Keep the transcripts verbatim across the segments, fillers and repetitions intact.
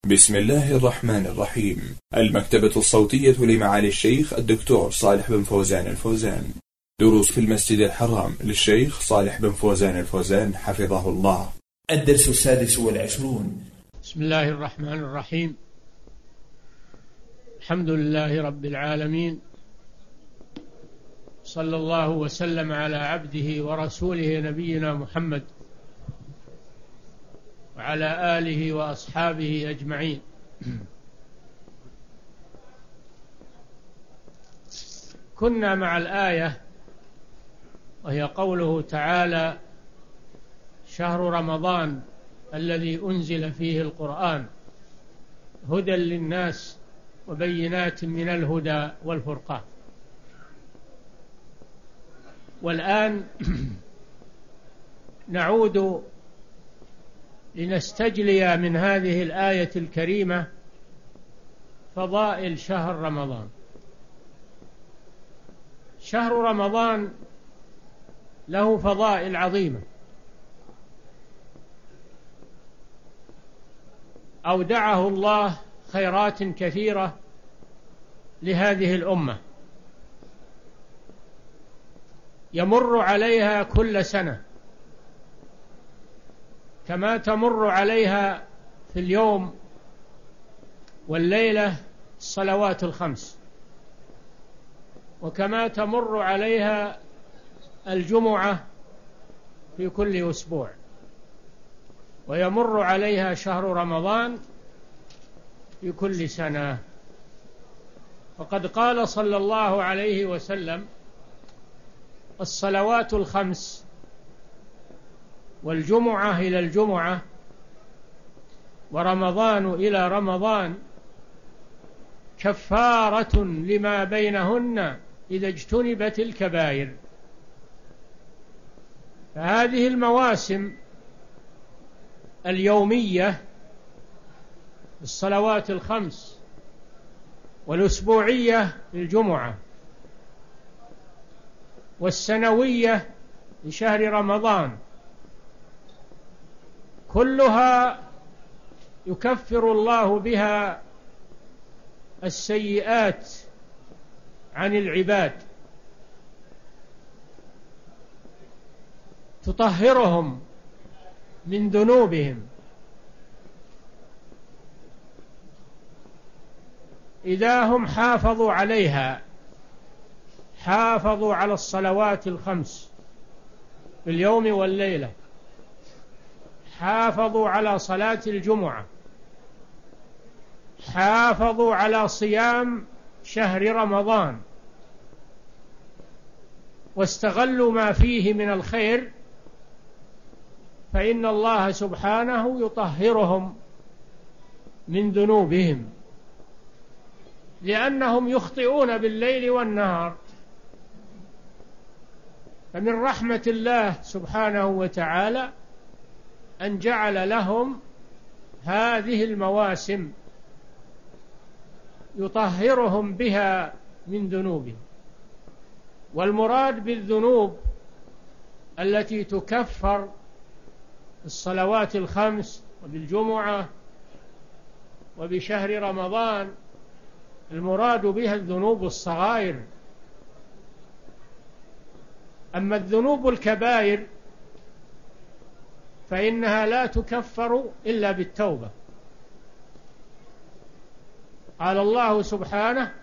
بسم الله الرحمن الرحيم. المكتبة الصوتية لمعالي الشيخ الدكتور صالح بن فوزان الفوزان. دروس في المسجد الحرام للشيخ صالح بن فوزان الفوزان حفظه الله. الدرس السادس والعشرون. بسم الله الرحمن الرحيم. الحمد لله رب العالمين، صلى الله وسلم على عبده ورسوله نبينا محمد وعلى آله وأصحابه أجمعين. كنا مع الآية وهي قوله تعالى: شهر رمضان الذي أنزل فيه القرآن هدى للناس وبينات من الهدى والفرقان. والآن نعود لنستجلي من هذه الآية الكريمة فضائل شهر رمضان. شهر رمضان له فضائل عظيمة، أودعه الله خيرات كثيرة لهذه الأمة يمر عليها كل سنة كما تمر عليها في اليوم والليلة الصلوات الخمس، وكما تمر عليها الجمعة في كل أسبوع، ويمر عليها شهر رمضان في كل سنة. وقد قال صلى الله عليه وسلم: الصلوات الخمس والجمعة إلى الجمعة ورمضان إلى رمضان كفارة لما بينهن إذا اجتنبت الكبائر. فهذه المواسم اليومية الصلوات الخمس، والأسبوعية للجمعة، والسنوية لشهر رمضان، كلها يكفر الله بها السيئات عن العباد، تطهرهم من ذنوبهم إذا هم حافظوا عليها، حافظوا على الصلوات الخمس في اليوم والليلة، حافظوا على صلاة الجمعة، حافظوا على صيام شهر رمضان، واستغلوا ما فيه من الخير، فإن الله سبحانه يطهرهم من ذنوبهم، لأنهم يخطئون بالليل والنهار. فمن رحمة الله سبحانه وتعالى أن جعل لهم هذه المواسم يطهرهم بها من ذنوبهم. والمراد بالذنوب التي تكفر الصلوات الخمس وبالجمعة وبشهر رمضان، المراد بها الذنوب الصغائر. أما الذنوب الكبائر فإنها لا تكفر إلا بالتوبة. قال الله سبحانه: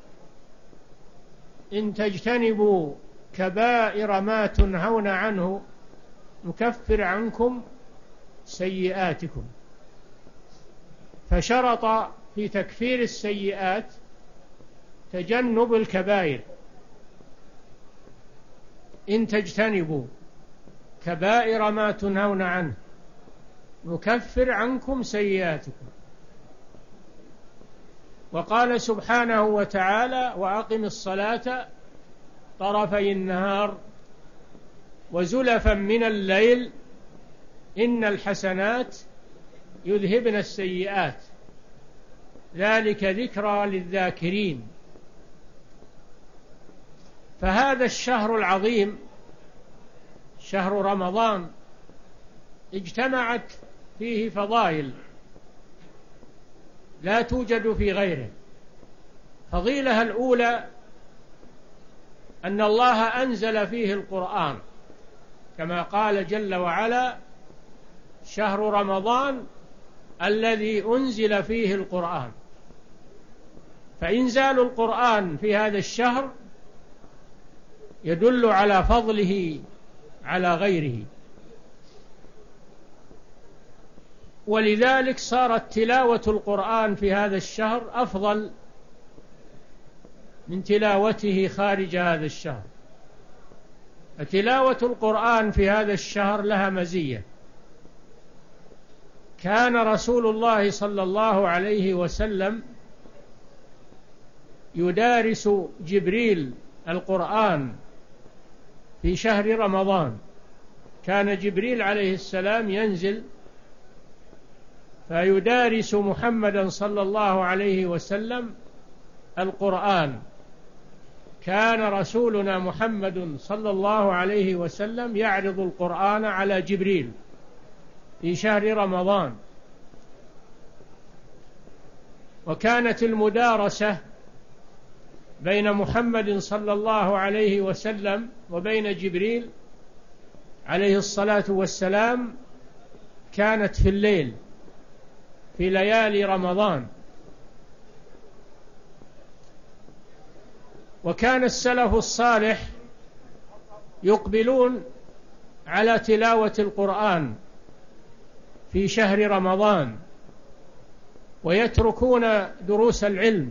إن تجتنبوا كبائر ما تنهون عنه نكفر عنكم سيئاتكم. فشرط في تكفير السيئات تجنب الكبائر. إن تجتنبوا كبائر ما تنهون عنه نكفر عنكم سيئاتكم. وقال سبحانه وتعالى: وأقم الصلاة طرفي النهار وزلفا من الليل إن الحسنات يذهبن السيئات ذلك ذكرى للذاكرين. فهذا الشهر العظيم شهر رمضان اجتمعت فيه فضائل لا توجد في غيره. فضيلة الأولى أن الله أنزل فيه القرآن، كما قال جل وعلا: شهر رمضان الذي أنزل فيه القرآن. فإنزال القرآن في هذا الشهر يدل على فضله على غيره، ولذلك صارت تلاوة القرآن في هذا الشهر أفضل من تلاوته خارج هذا الشهر. فتلاوة القرآن في هذا الشهر لها مزية. كان رسول الله صلى الله عليه وسلم يدارس جبريل القرآن في شهر رمضان. كان جبريل عليه السلام ينزل فيدارس محمدا صلى الله عليه وسلم القرآن. كان رسولنا محمد صلى الله عليه وسلم يعرض القرآن على جبريل في شهر رمضان. وكانت المدارسة بين محمد صلى الله عليه وسلم وبين جبريل عليه الصلاة والسلام كانت في الليل في ليالي رمضان. وكان السلف الصالح يقبلون على تلاوة القرآن في شهر رمضان ويتركون دروس العلم،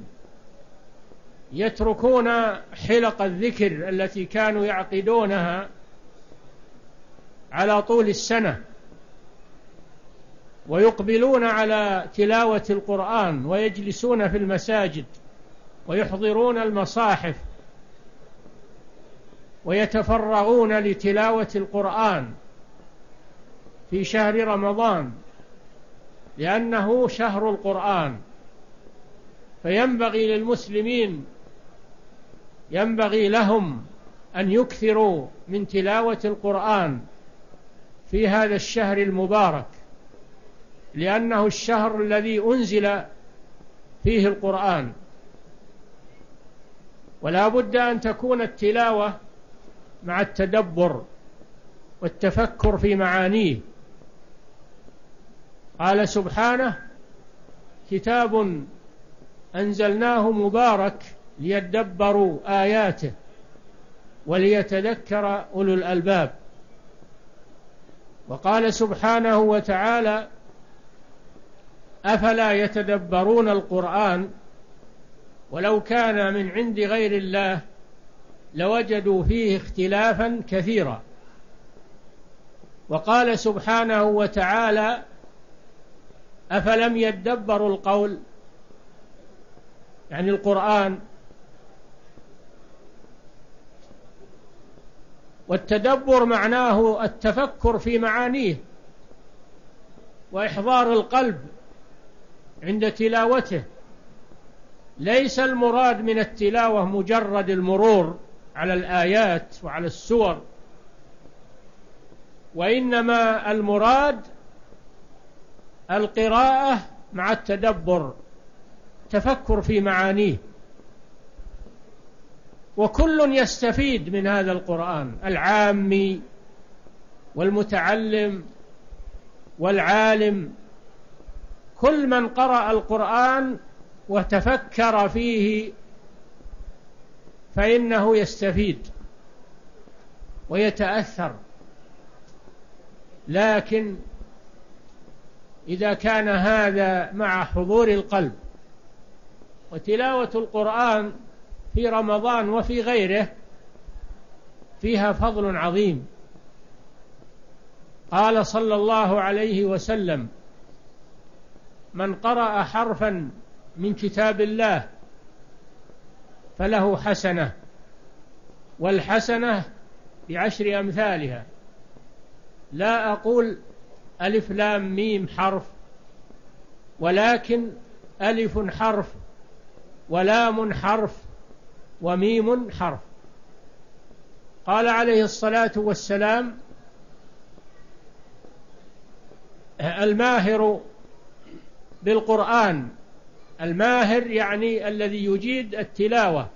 يتركون حلق الذكر التي كانوا يعقدونها على طول السنة، ويقبلون على تلاوة القرآن ويجلسون في المساجد ويحضرون المصاحف ويتفرغون لتلاوة القرآن في شهر رمضان، لأنه شهر القرآن. فينبغي للمسلمين ينبغي لهم أن يكثروا من تلاوة القرآن في هذا الشهر المبارك، لأنه الشهر الذي أنزل فيه القرآن. ولا بد أن تكون التلاوة مع التدبر والتفكر في معانيه. قال سبحانه: كتاب أنزلناه مبارك ليدبروا آياته وليتذكر أولو الألباب. وقال سبحانه وتعالى: أفلا يتدبرون القرآن ولو كان من عند غير الله لوجدوا فيه اختلافا كثيرا. وقال سبحانه وتعالى: أفلم يدبروا القول، يعني القرآن. والتدبر معناه التفكر في معانيه وإحضار القلب عند تلاوته. ليس المراد من التلاوة مجرد المرور على الآيات وعلى السور، وإنما المراد القراءة مع التدبر، تفكر في معانيه. وكل يستفيد من هذا القرآن، العامي والمتعلم والعالم. كل من قرأ القرآن وتفكر فيه فإنه يستفيد ويتأثر. لكن إذا كان هذا مع حضور القلب، وتلاوة القرآن في رمضان وفي غيره فيها فضل عظيم. قال صلى الله عليه وسلم: من قرأ حرفا من كتاب الله فله حسنة، والحسنة بعشر أمثالها. لا أقول ألف لام ميم حرف، ولكن ألف حرف ولام حرف وميم حرف. قال عليه الصلاة والسلام: الماهر بالقرآن الماهر يعني الذي يجيد التلاوة،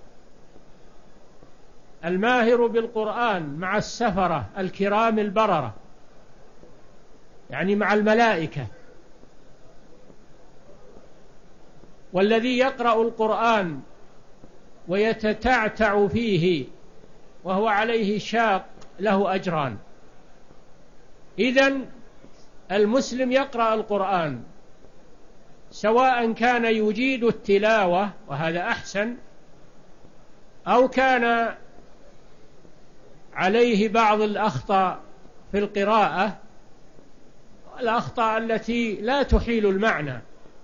الماهر بالقرآن مع السفرة الكرام البررة، يعني مع الملائكة. والذي يقرأ القرآن ويتتعتع فيه وهو عليه شاق له أجران. إذن المسلم يقرأ القرآن سواء كان يجيد التلاوة وهذا أحسن، أو كان عليه بعض الأخطاء في القراءة، الأخطاء التي لا تحيل المعنى.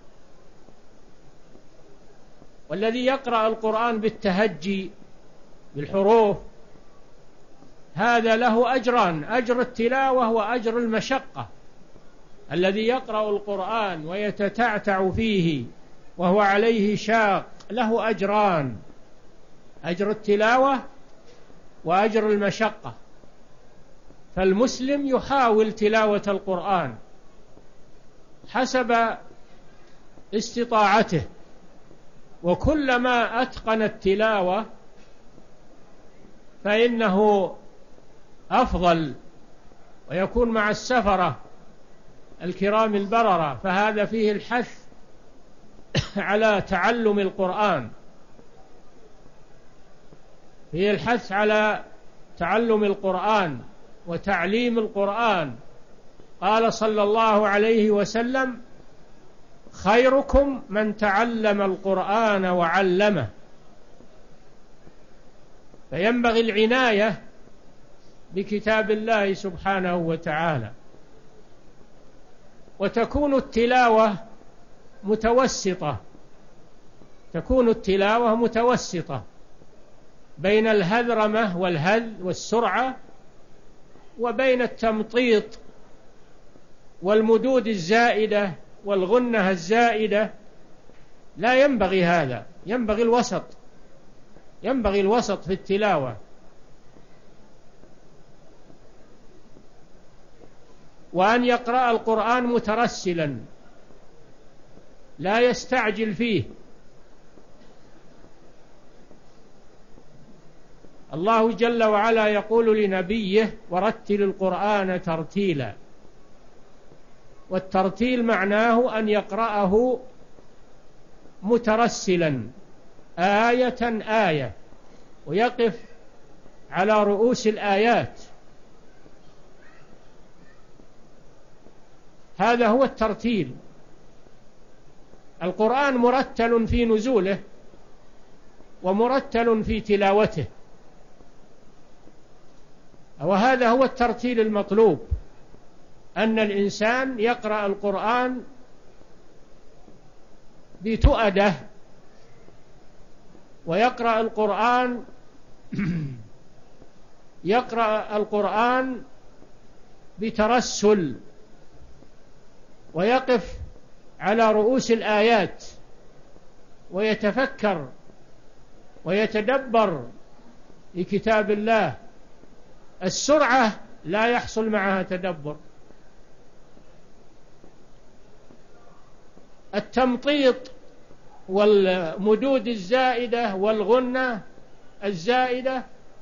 والذي يقرأ القرآن بالتهجي بالحروف هذا له أجران، أجر التلاوة وأجر المشقة. الذي يقرأ القرآن ويتتعتع فيه وهو عليه شاق له أجران، أجر التلاوة وأجر المشقة. فالمسلم يحاول تلاوة القرآن حسب استطاعته، وكلما أتقن التلاوة فإنه أفضل، ويكون مع السفرة الكرام البررة، فهذا فيه الحث على تعلم القرآن، فيه الحث على تعلم القرآن وتعليم القرآن. قال صلى الله عليه وسلم: خيركم من تعلم القرآن وعلمه. فينبغي العناية بكتاب الله سبحانه وتعالى. وتكون التلاوة متوسطة، تكون التلاوة متوسطة بين الهذرمة والهذ والسرعة، وبين التمطيط والمدود الزائدة والغنة الزائدة. لا ينبغي هذا، ينبغي الوسط، ينبغي الوسط في التلاوة. وأن يقرأ القرآن مترسلا لا يستعجل فيه. الله جل وعلا يقول لنبيه: ورتل القرآن ترتيلا. والترتيل معناه أن يقرأه مترسلا آية آية، ويقف على رؤوس الآيات. هذا هو الترتيل. القرآن مرتل في نزوله ومرتل في تلاوته، وهذا هو الترتيل المطلوب، أن الإنسان يقرأ القرآن بتؤدة، ويقرأ القرآن يقرأ القرآن بترسل، ويقف على رؤوس الآيات ويتفكر ويتدبر في كتاب الله. السرعة لا يحصل معها تدبر، التمطيط والمدود الزائدة والغنة الزائدة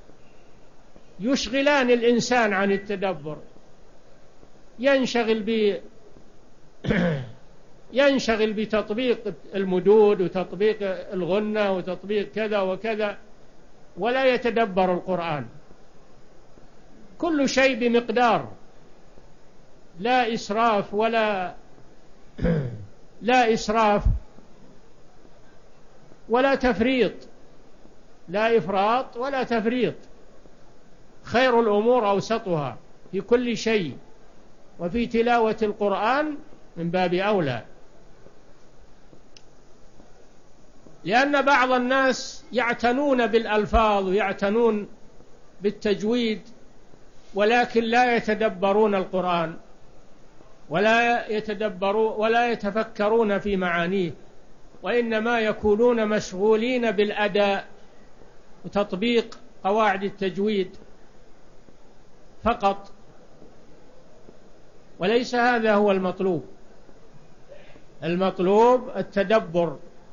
يشغلان الإنسان عن التدبر. ينشغل ب ينشغل بتطبيق المدود وتطبيق الغنة وتطبيق كذا وكذا، ولا يتدبر القرآن. كل شيء بمقدار، لا إسراف ولا لا إسراف ولا تفريط، لا إفراط ولا تفريط. خير الأمور أوسطها في كل شيء، وفي تلاوة القرآن من باب أولى. لأن بعض الناس يعتنون بالألفاظ ويعتنون بالتجويد، ولكن لا يتدبرون القرآن ولا يتدبرون ولا يتفكرون في معانيه، وإنما يكونون مشغولين بالأداء وتطبيق قواعد التجويد فقط، وليس هذا هو المطلوب. المطلوب التدبر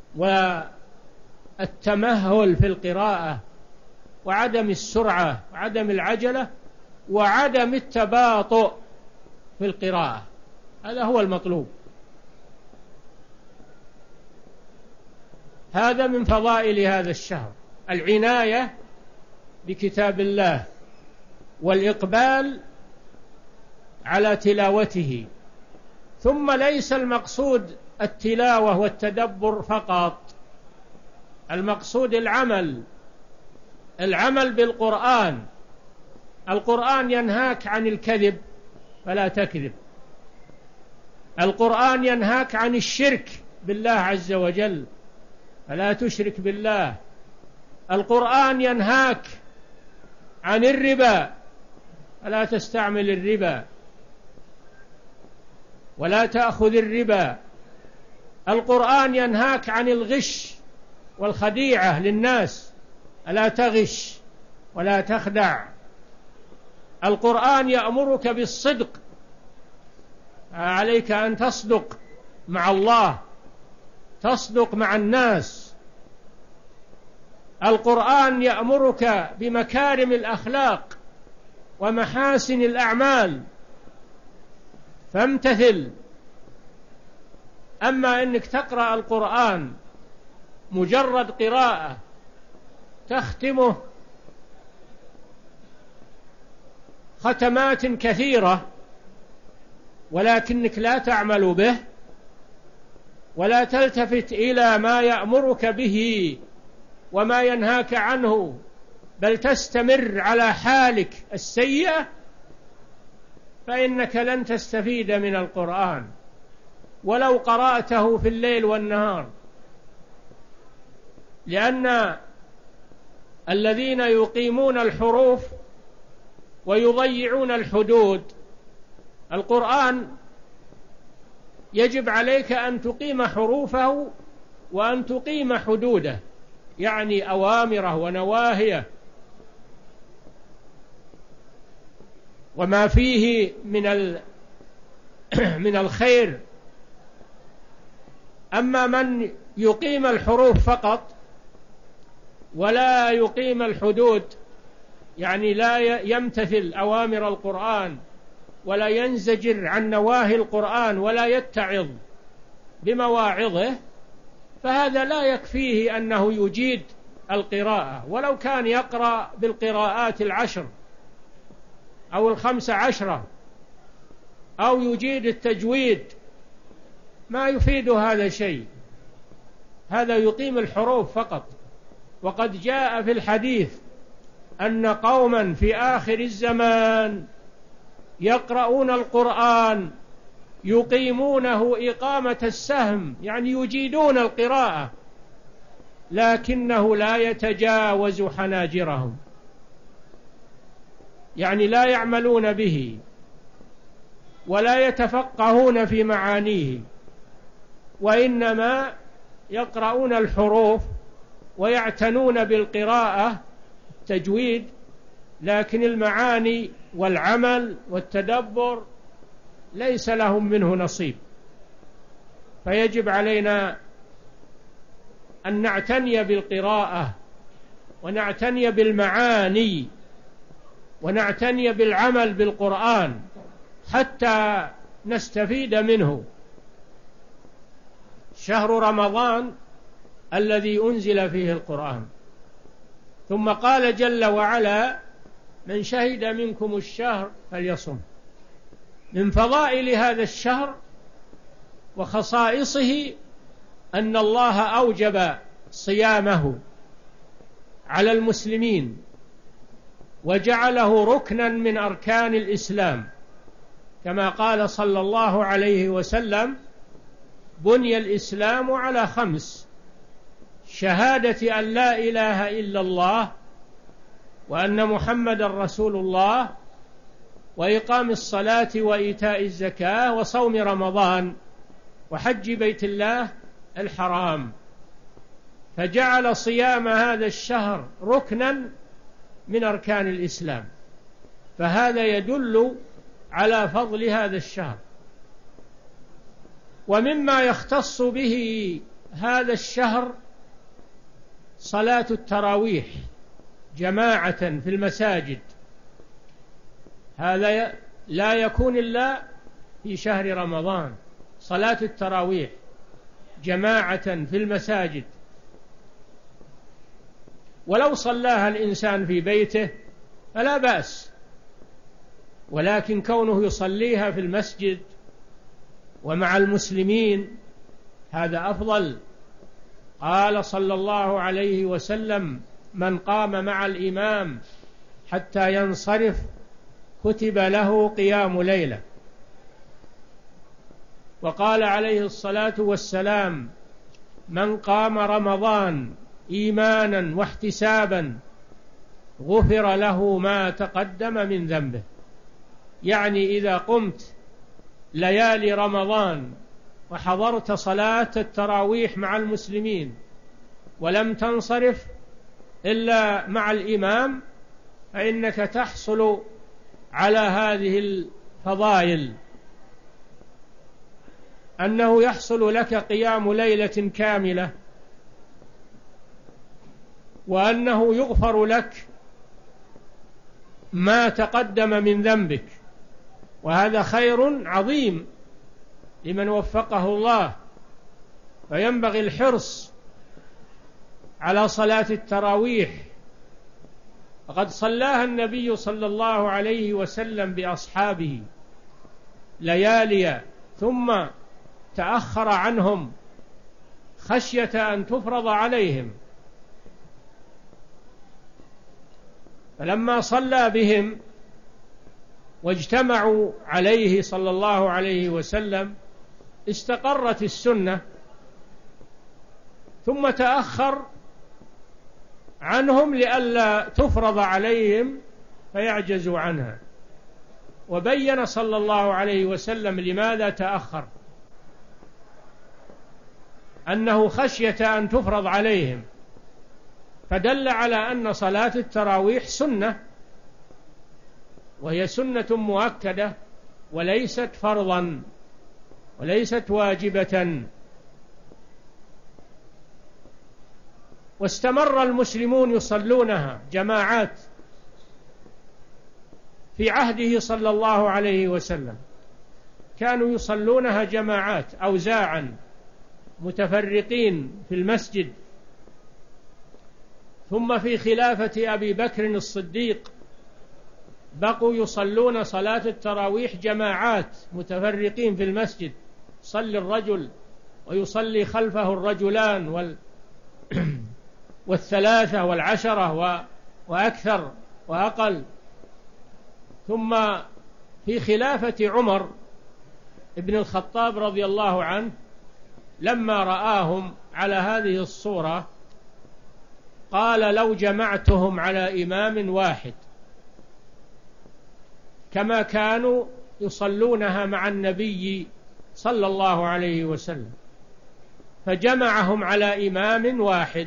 والتمهل في القراءة وعدم السرعة وعدم العجلة وعدم التباطؤ في القراءة. هذا هو المطلوب. هذا من فضائل هذا الشهر، العناية بكتاب الله والإقبال على تلاوته. ثم ليس المقصود التلاوة والتدبر فقط، المقصود العمل، العمل بالقرآن. القرآن ينهاك عن الكذب فلا تكذب، القرآن ينهاك عن الشرك بالله عز وجل فلا تشرك بالله، القرآن ينهاك عن الربا فلا تستعمل الربا ولا تأخذ الربا، القرآن ينهاك عن الغش والخديعة للناس ألا تغش ولا تخدع، القرآن يأمرك بالصدق، عليك أن تصدق مع الله، تصدق مع الناس، القرآن يأمرك بمكارم الأخلاق ومحاسن الأعمال فامتثل. أما أنك تقرأ القرآن مجرد قراءة تختمه ختمات كثيرة ولكنك لا تعمل به ولا تلتفت إلى ما يأمرك به وما ينهاك عنه، بل تستمر على حالك السيئة، فإنك لن تستفيد من القرآن ولو قرأته في الليل والنهار. لأن الذين يقيمون الحروف ويضيعون الحدود، القرآن يجب عليك أن تقيم حروفه وأن تقيم حدوده، يعني أوامره ونواهيه وما فيه من من الخير. أما من يقيم الحروف فقط ولا يقيم الحدود، يعني لا يمتثل أوامر القرآن ولا ينزجر عن نواهي القرآن ولا يتعظ بمواعظه، فهذا لا يكفيه أنه يجيد القراءة ولو كان يقرأ بالقراءات العشر أو الخمس عشرة أو يجيد التجويد، ما يفيد هذا شيء، هذا يقيم الحروف فقط. وقد جاء في الحديث أن قوما في آخر الزمان يقرؤون القرآن يقيمونه إقامة السهم، يعني يجيدون القراءة لكنه لا يتجاوز حناجرهم، يعني لا يعملون به ولا يتفقهون في معانيه، وإنما يقرؤون الحروف ويعتنون بالقراءة التجويد، لكن المعاني والعمل والتدبر ليس لهم منه نصيب. فيجب علينا أن نعتني بالقراءة ونعتني بالمعاني ونعتني بالعمل بالقرآن حتى نستفيد منه. شهر رمضان الذي أنزل فيه القرآن. ثم قال جل وعلا: من شهد منكم الشهر فليصم. من فضائل هذا الشهر وخصائصه أن الله أوجب صيامه على المسلمين وجعله ركنا من أركان الإسلام، كما قال صلى الله عليه وسلم: بني الإسلام على خمس: شهادة أن لا إله إلا الله وأن محمد رسول الله وإقام الصلاة وإيتاء الزكاة وصوم رمضان وحج بيت الله الحرام. فجعل صيام هذا الشهر ركنا من أركان الإسلام، فهذا يدل على فضل هذا الشهر. ومما يختص به هذا الشهر صلاة التراويح جماعة في المساجد، هذا لا يكون إلا في شهر رمضان، صلاة التراويح جماعة في المساجد. ولو صلاها الإنسان في بيته فلا بأس، ولكن كونه يصليها في المسجد ومع المسلمين هذا أفضل. قال صلى الله عليه وسلم: من قام مع الإمام حتى ينصرف كتب له قيام ليلة. وقال عليه الصلاة والسلام: من قام رمضان إيمانا واحتسابا غفر له ما تقدم من ذنبه. يعني إذا قمت ليالي رمضان وحضرت صلاة التراويح مع المسلمين ولم تنصرف إلا مع الإمام فإنك تحصل على هذه الفضائل، أنه يحصل لك قيام ليلة كاملة، وأنه يغفر لك ما تقدم من ذنبك، وهذا خير عظيم لمن وفقه الله. فينبغي الحرص على صلاة التراويح، وقد صلاها النبي صلى الله عليه وسلم بأصحابه ليالي ثم تأخر عنهم خشية أن تفرض عليهم، فلما صلى بهم واجتمعوا عليه صلى الله عليه وسلم استقرت السنة، ثم تأخر عنهم لئلا تفرض عليهم فيعجزوا عنها. وبين صلى الله عليه وسلم لماذا تأخر، أنه خشية أن تفرض عليهم، فدل على أن صلاة التراويح سنة، وهي سنة مؤكدة وليست فرضا وليست واجبة. واستمر المسلمون يصلونها جماعات في عهده صلى الله عليه وسلم، كانوا يصلونها جماعات أوزاعا متفرقين في المسجد. ثم في خلافة أبي بكر الصديق بقوا يصلون صلاة التراويح جماعات متفرقين في المسجد، يصلي الرجل ويصلي خلفه الرجلان وال والثلاثة والعشرة وأكثر وأقل. ثم في خلافة عمر ابن الخطاب رضي الله عنه لما رآهم على هذه الصورة قال: لو جمعتهم على إمام واحد كما كانوا يصلونها مع النبي صلى الله عليه وسلم، فجمعهم على إمام واحد،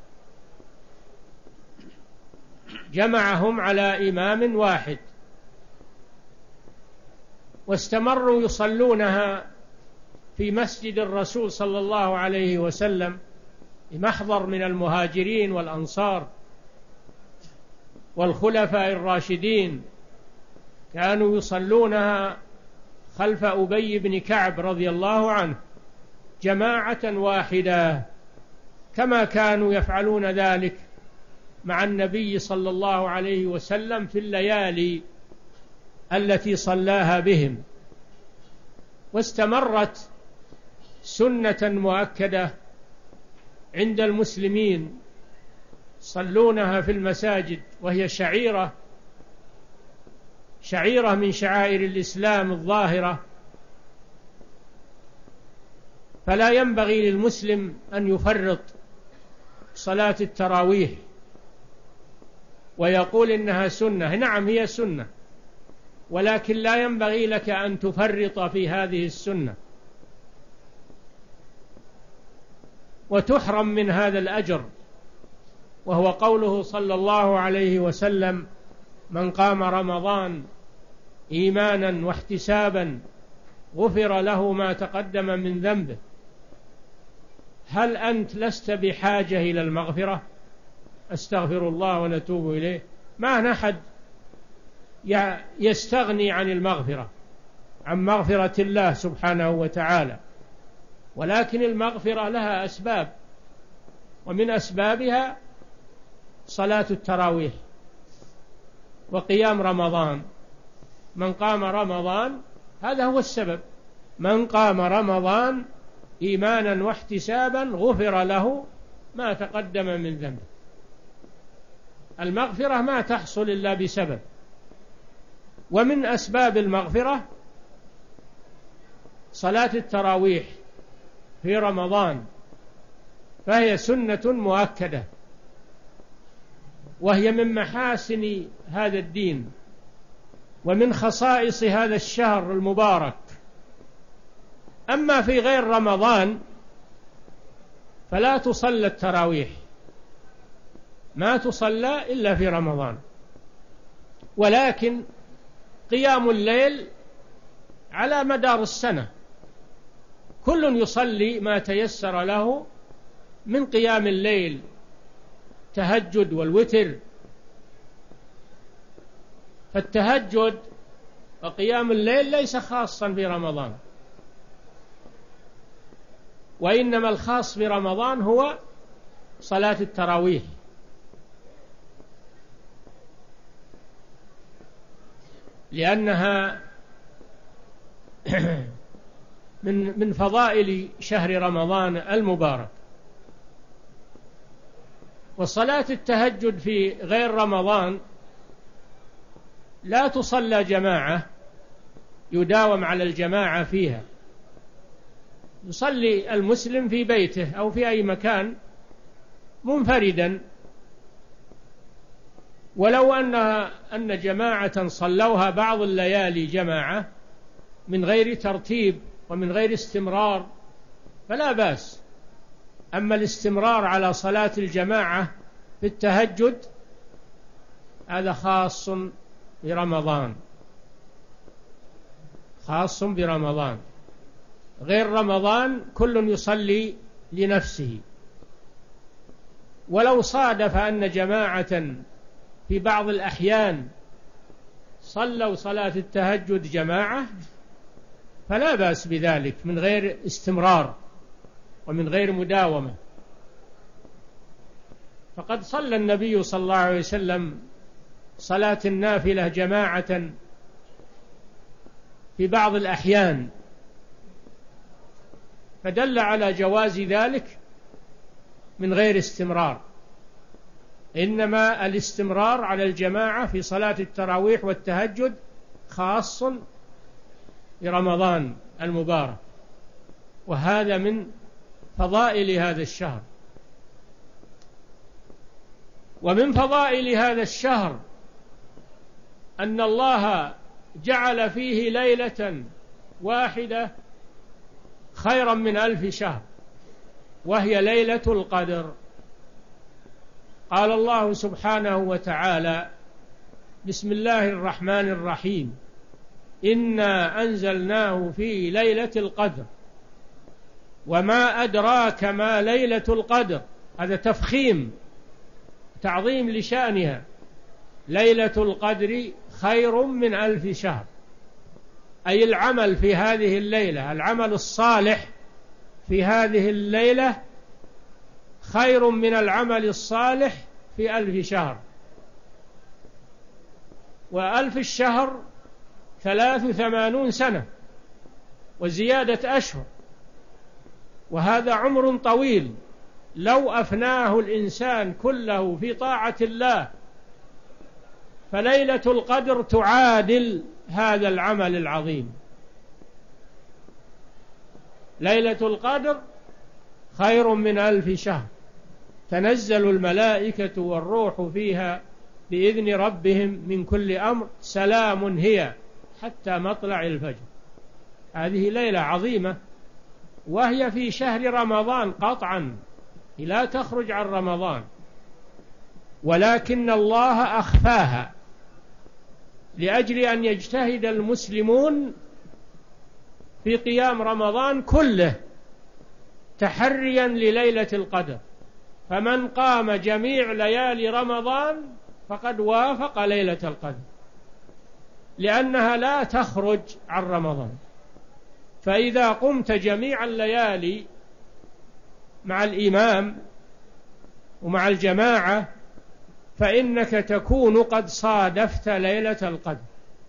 جمعهم على إمام واحد، واستمروا يصلونها في مسجد الرسول صلى الله عليه وسلم بمحضر من المهاجرين والأنصار والخلفاء الراشدين، كانوا يصلونها خلف أبي بن كعب رضي الله عنه جماعة واحدة، كما كانوا يفعلون ذلك مع النبي صلى الله عليه وسلم في الليالي التي صلاها بهم. واستمرت سنة مؤكدة عند المسلمين صلونها في المساجد، وهي شعيرة شعيرة من شعائر الإسلام الظاهرة، فلا ينبغي للمسلم أن يفرط صلاة التراويح ويقول إنها سنة. نعم هي سنة، ولكن لا ينبغي لك أن تفرط في هذه السنة وتحرم من هذا الأجر، وهو قوله صلى الله عليه وسلم: من قام رمضان إيمانا واحتسابا غفر له ما تقدم من ذنبه. هل أنت لست بحاجة إلى المغفرة؟ أستغفر الله ونتوب إليه. ما أحد يستغني عن المغفرة، عن مغفرة الله سبحانه وتعالى، ولكن المغفرة لها أسباب، ومن أسبابها صلاة التراويح وقيام رمضان. من قام رمضان، هذا هو السبب، من قام رمضان إيمانا واحتسابا غفر له ما تقدم من ذنبه. المغفرة ما تحصل إلا بسبب، ومن أسباب المغفرة صلاة التراويح في رمضان، فهي سنة مؤكدة، وهي من محاسن هذا الدين ومن خصائص هذا الشهر المبارك. أما في غير رمضان فلا تصلى التراويح، ما تصلى إلا في رمضان، ولكن قيام الليل على مدار السنة كل يصلي ما تيسر له من قيام الليل، تهجد والوتر. فالتهجد وقيام الليل ليس خاصا في رمضان، وإنما الخاص برمضان هو صلاة التراويح. لأنها من من فضائل شهر رمضان المبارك. وصلاة التهجد في غير رمضان لا تصلى جماعة، يداوم على الجماعة فيها، يصلي المسلم في بيته أو في أي مكان منفردا، ولو أن أن جماعة صلوها بعض الليالي جماعة من غير ترتيب ومن غير استمرار فلا بأس. أما الاستمرار على صلاة الجماعة في التهجد هذا خاص برمضان، خاص برمضان. غير رمضان كل يصلي لنفسه. ولو صادف أن جماعة في بعض الأحيان صلوا صلاة التهجد جماعة فلا بأس بذلك من غير استمرار ومن غير مداومة. فقد صلى النبي صلى الله عليه وسلم صلاة النافلة جماعة في بعض الأحيان، فدل على جواز ذلك من غير استمرار. إنما الاستمرار على الجماعة في صلاة التراويح والتهجد خاص برمضان المبارك، وهذا من فضائل هذا الشهر. ومن فضائل هذا الشهر أن الله جعل فيه ليلة واحدة خيرا من ألف شهر، وهي ليلة القدر. قال الله سبحانه وتعالى: بسم الله الرحمن الرحيم، إنا أنزلناه في ليلة القدر وما أدراك ما ليلة القدر. هذا تفخيم تعظيم لشأنها. ليلة القدر خير من ألف شهر، أي العمل في هذه الليلة، العمل الصالح في هذه الليلة خير من العمل الصالح في ألف شهر. وألف الشهر ثلاث ثمانون سنة وزيادة أشهر، وهذا عمر طويل لو أفناه الإنسان كله في طاعة الله، فليلة القدر تعادل هذا العمل العظيم. ليلة القدر خير من ألف شهر، تنزل الملائكة والروح فيها بإذن ربهم من كل أمر، سلام هي حتى مطلع الفجر. هذه ليلة عظيمة، وهي في شهر رمضان قطعا، لا تخرج عن رمضان، ولكن الله أخفاها لأجل أن يجتهد المسلمون في قيام رمضان كله تحريا لليلة القدر، فمن قام جميع ليالي رمضان فقد وافق ليلة القدر، لأنها لا تخرج عن رمضان. فإذا قمت جميع الليالي مع الإمام ومع الجماعة فإنك تكون قد صادفت ليلة القدر.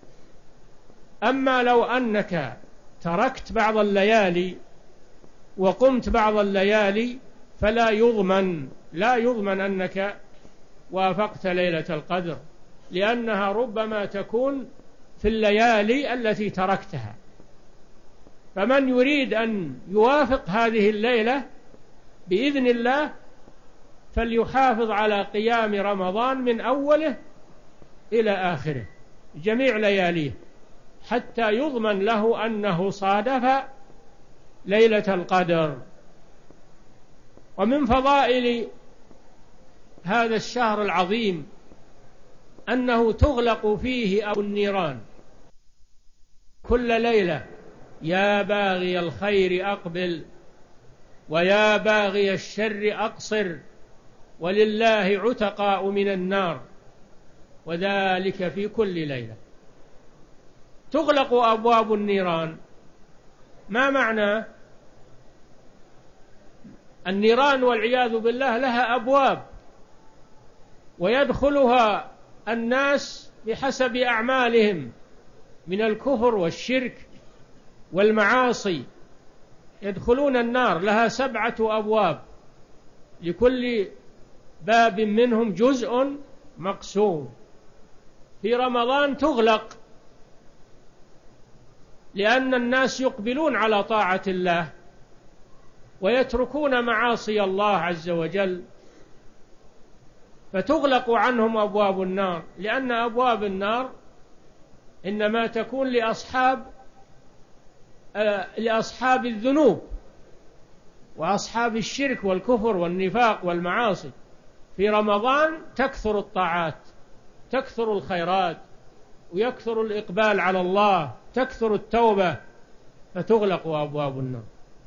أما لو أنك تركت بعض الليالي وقمت بعض الليالي فلا يضمن لا يضمن أنك وافقت ليلة القدر، لأنها ربما تكون في الليالي التي تركتها. فمن يريد أن يوافق هذه الليلة بإذن الله فليحافظ على قيام رمضان من أوله إلى آخره جميع لياليه، حتى يضمن له أنه صادف ليلة القدر. ومن فضائل هذا الشهر العظيم أنه تغلق فيه أبواب النيران كل ليلة: يا باغي الخير أقبل، ويا باغي الشر أقصر، ولله عتقاء من النار، وذلك في كل ليلة. تغلق أبواب النيران. ما معنى؟ النيران والعياذ بالله لها أبواب، ويدخلها الناس بحسب أعمالهم من الكفر والشرك والمعاصي، يدخلون النار. لها سبعة أبواب، لكل باب منهم جزء مقسوم. في رمضان تغلق لأن الناس يقبلون على طاعة الله ويتركون معاصي الله عز وجل، فتغلق عنهم أبواب النار، لأن أبواب النار إنما تكون لأصحاب لأصحاب الذنوب وأصحاب الشرك والكفر والنفاق والمعاصي. في رمضان تكثر الطاعات، تكثر الخيرات، ويكثر الإقبال على الله، تكثر التوبة، فتغلق أبواب النار.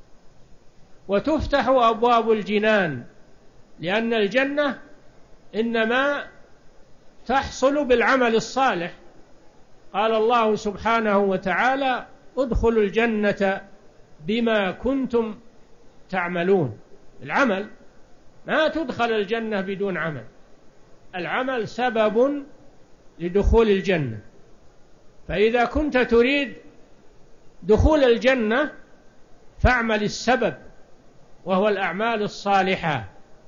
وتفتح أبواب الجنان، لأن الجنة إنما تحصل بالعمل الصالح. قال الله سبحانه وتعالى: ادخلوا الجنة بما كنتم تعملون. العمل، ما تدخل الجنة بدون عمل. العمل سبب لدخول الجنة. فإذا كنت تريد دخول الجنة فاعمل السبب، وهو الأعمال الصالحة.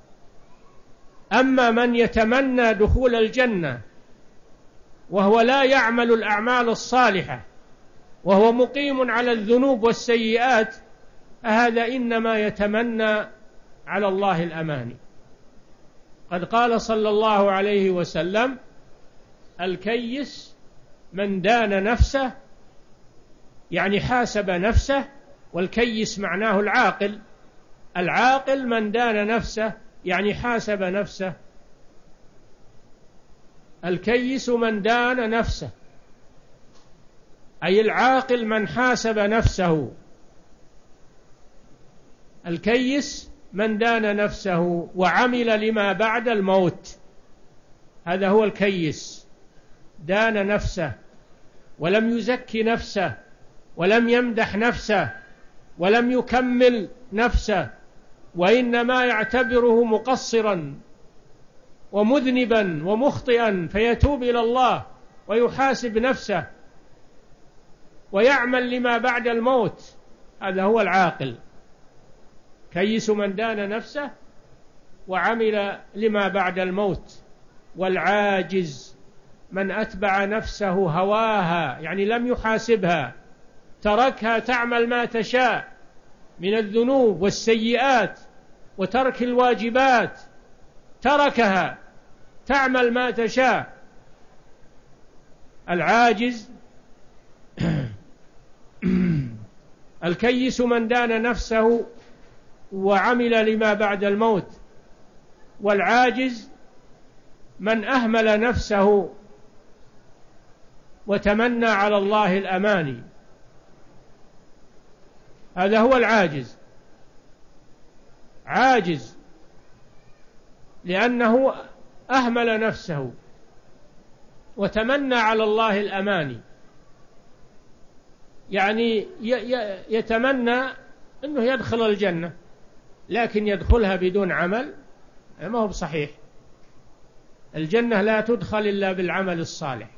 أما من يتمنى دخول الجنة وهو لا يعمل الأعمال الصالحة وهو مقيم على الذنوب والسيئات، هذا إنما يتمنى على الله الأماني. قد قال صلى الله عليه وسلم: الكيس من دان نفسه، يعني حاسب نفسه. والكيس معناه العاقل. العاقل من دان نفسه يعني حاسب نفسه. الكيس من دان نفسه، أي العاقل من حاسب نفسه. الكيس من دان نفسه وعمل لما بعد الموت، هذا هو الكيس. دان نفسه ولم يزكي نفسه ولم يمدح نفسه ولم يكمل نفسه، وإنما يعتبره مقصرا ومذنبا ومخطئا، فيتوب إلى الله ويحاسب نفسه ويعمل لما بعد الموت. هذا هو العاقل. كيس من دان نفسه وعمل لما بعد الموت. والعاجز من أتبع نفسه هواها، يعني لم يحاسبها، تركها تعمل ما تشاء من الذنوب والسيئات وترك الواجبات، تركها تعمل ما تشاء. العاجز الكيس من دان نفسه وعمل لما بعد الموت. والعاجز من أهمل نفسه وتمنى على الله الأماني، هذا هو العاجز. عاجز لأنه أهمل نفسه وتمنى على الله الأماني، يعني يتمنى أنه يدخل الجنة لكن يدخلها بدون عمل، ما هو بصحيح. الجنة لا تدخل إلا بالعمل الصالح.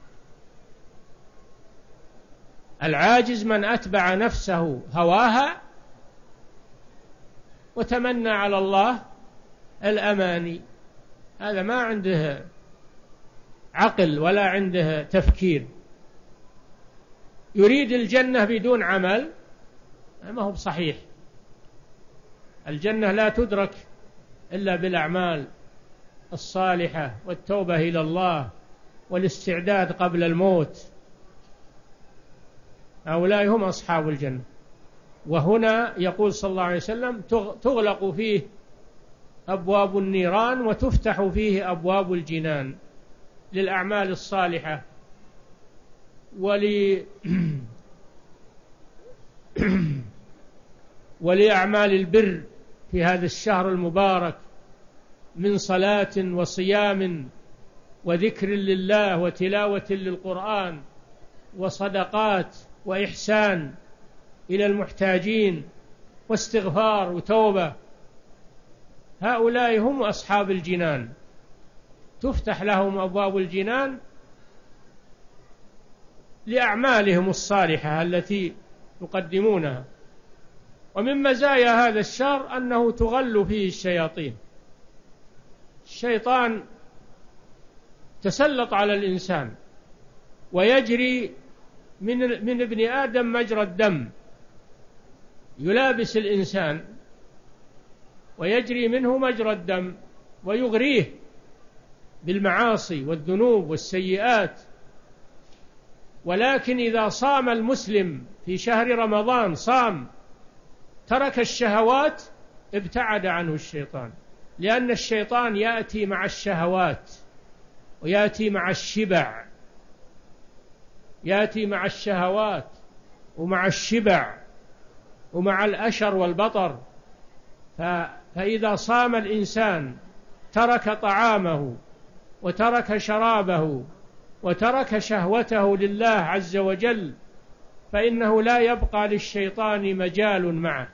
العاجز من أتبع نفسه هواها وتمنى على الله الأماني، هذا ما عنده عقل ولا عنده تفكير، يريد الجنة بدون عمل، ما هو بصحيح. الجنة لا تدرك إلا بالأعمال الصالحة والتوبة إلى الله والاستعداد قبل الموت، هؤلاء هم أصحاب الجنة. وهنا يقول صلى الله عليه وسلم تغلق فيه أبواب النيران وتفتح فيه أبواب الجنان للأعمال الصالحة ول... ولأعمال البر في هذا الشهر المبارك من صلاة وصيام وذكر لله وتلاوة للقرآن وصدقات وإحسان إلى المحتاجين واستغفار وتوبة. هؤلاء هم أصحاب الجنان، تفتح لهم أبواب الجنان لأعمالهم الصالحة التي يقدمونها. ومن مزايا هذا الشهر أنه تغل فيه الشياطين. الشيطان تسلط على الإنسان ويجري من من ابن آدم مجرى الدم، يلابس الإنسان ويجري منه مجرى الدم ويغريه بالمعاصي والذنوب والسيئات. ولكن إذا صام المسلم في شهر رمضان، صام ترك الشهوات، ابتعد عنه الشيطان، لأن الشيطان يأتي مع الشهوات ويأتي مع الشبع، يأتي مع الشهوات ومع الشبع ومع الأشر والبطر. فإذا صام الإنسان ترك طعامه وترك شرابه وترك شهوته لله عز وجل، فإنه لا يبقى للشيطان مجال معه،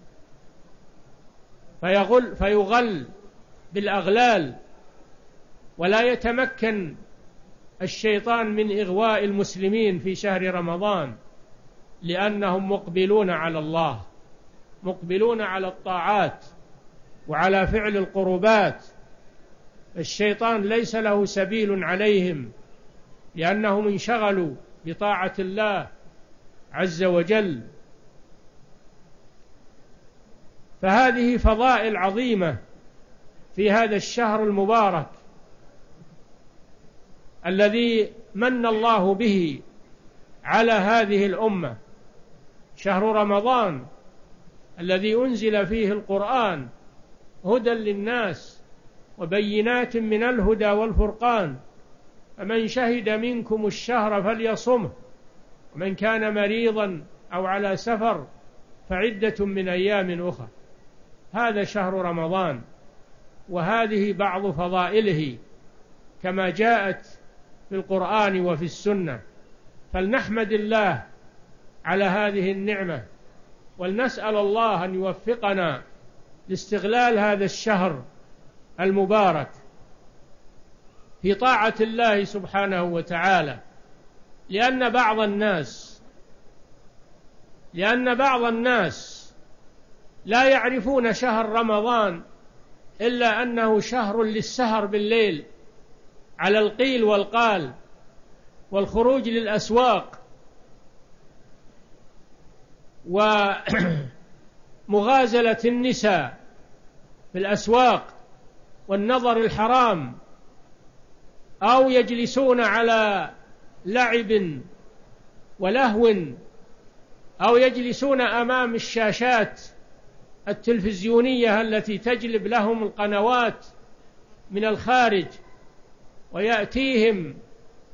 فيغل, فيغل بالأغلال، ولا يتمكن الشيطان من إغواء المسلمين في شهر رمضان، لأنهم مقبلون على الله، مقبلون على الطاعات وعلى فعل القربات. الشيطان ليس له سبيل عليهم لأنهم انشغلوا بطاعة الله عز وجل. فهذه فضائل عظيمة في هذا الشهر المبارك الذي من الله به على هذه الأمة، شهر رمضان الذي أنزل فيه القرآن هدى للناس وبينات من الهدى والفرقان، فمن شهد منكم الشهر فليصمه، ومن كان مريضا أو على سفر فعدة من أيام أخرى. هذا شهر رمضان، وهذه بعض فضائله كما جاءت في القرآن وفي السنة، فلنحمد الله على هذه النعمة، ولنسأل الله أن يوفقنا لاستغلال هذا الشهر المبارك في طاعة الله سبحانه وتعالى. لأن بعض الناس لأن بعض الناس لا يعرفون شهر رمضان إلا أنه شهر للسهر بالليل على القيل والقال والخروج للأسواق ومغازلة النساء في الأسواق والنظر الحرام، أو يجلسون على لعب ولهو، أو يجلسون أمام الشاشات التلفزيونية التي تجلب لهم القنوات من الخارج، ويأتيهم